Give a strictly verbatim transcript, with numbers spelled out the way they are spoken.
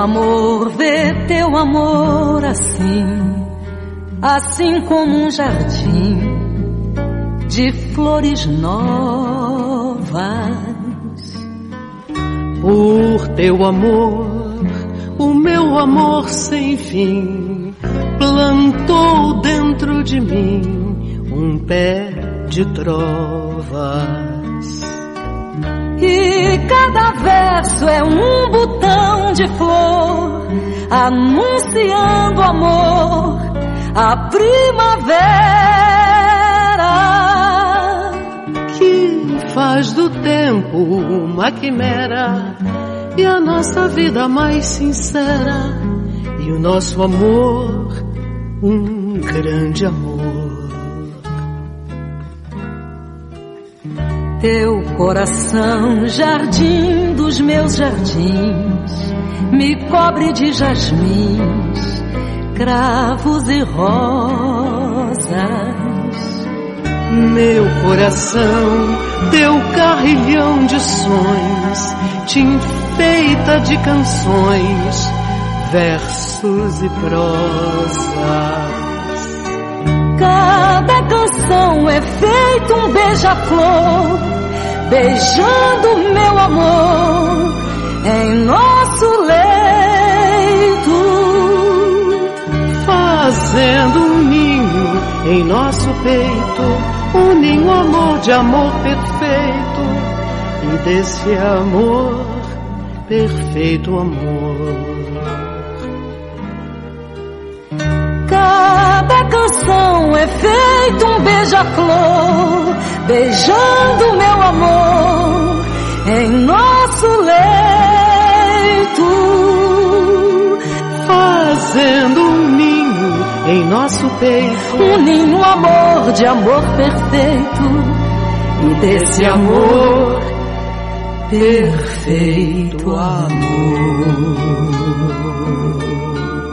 amor, vê teu amor assim, assim como um jardim de flores novas. Por teu amor, o meu amor sem fim plantou dentro de mim um pé de trovas. E cada verso é um botão de flor anunciando amor, a primavera que faz do tempo uma quimera e a nossa vida mais sincera e o nosso amor um grande amor. Teu coração, jardim dos meus jardins, me cobre de jasmins, cravos e rosas. Meu coração, teu carrilhão de sonhos, te enfeita de canções, versos e prosas. Cada canção é feito um beija-flor, beijando meu amor em nosso leito, fazendo um ninho em nosso peito, um ninho amor de amor perfeito, e desse amor, perfeito amor. Cada canção é feito um beija-flor, beijando meu amor em nosso leito, fazendo um ninho em nosso peito, um ninho amor de amor perfeito, e desse amor, perfeito amor.